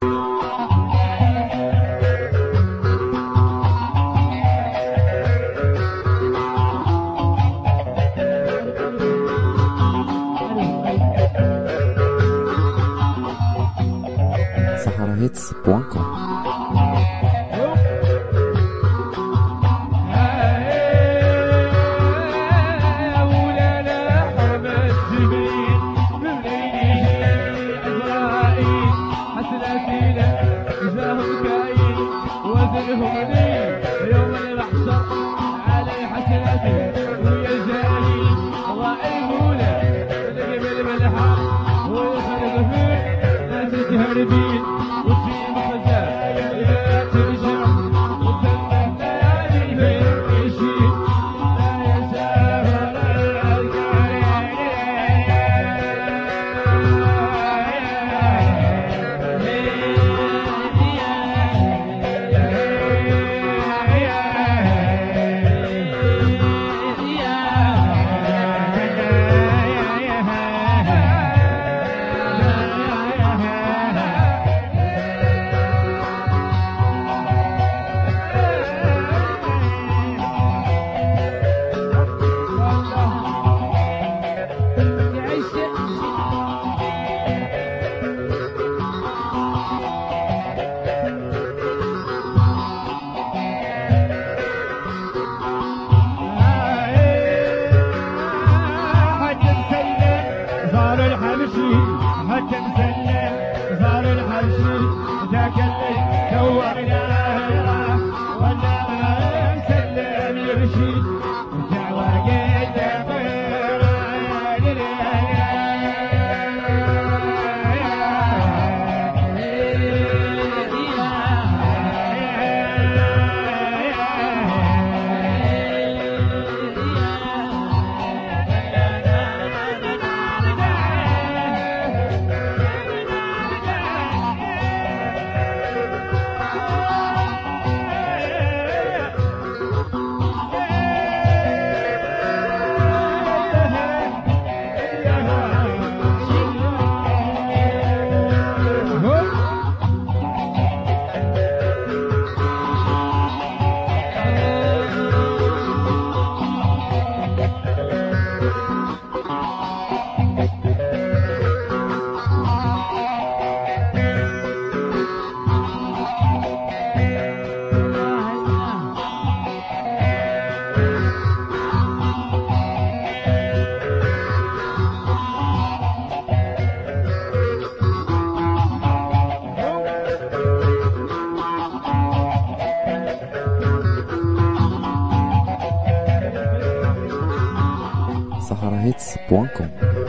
saharahits.com. يوم المحشر على حسناتي ويا جاري الله يقوله بالقبل بالحق ويخرج فيه ناس تهربين وفي مخزن إذا ترجع وتنبه ليالي فين يشيل لا يسافر حتى مسلم صار الحرشي ذاك اللي دورنا ولا مسلم يمشي الدعوة قد saharahits.com.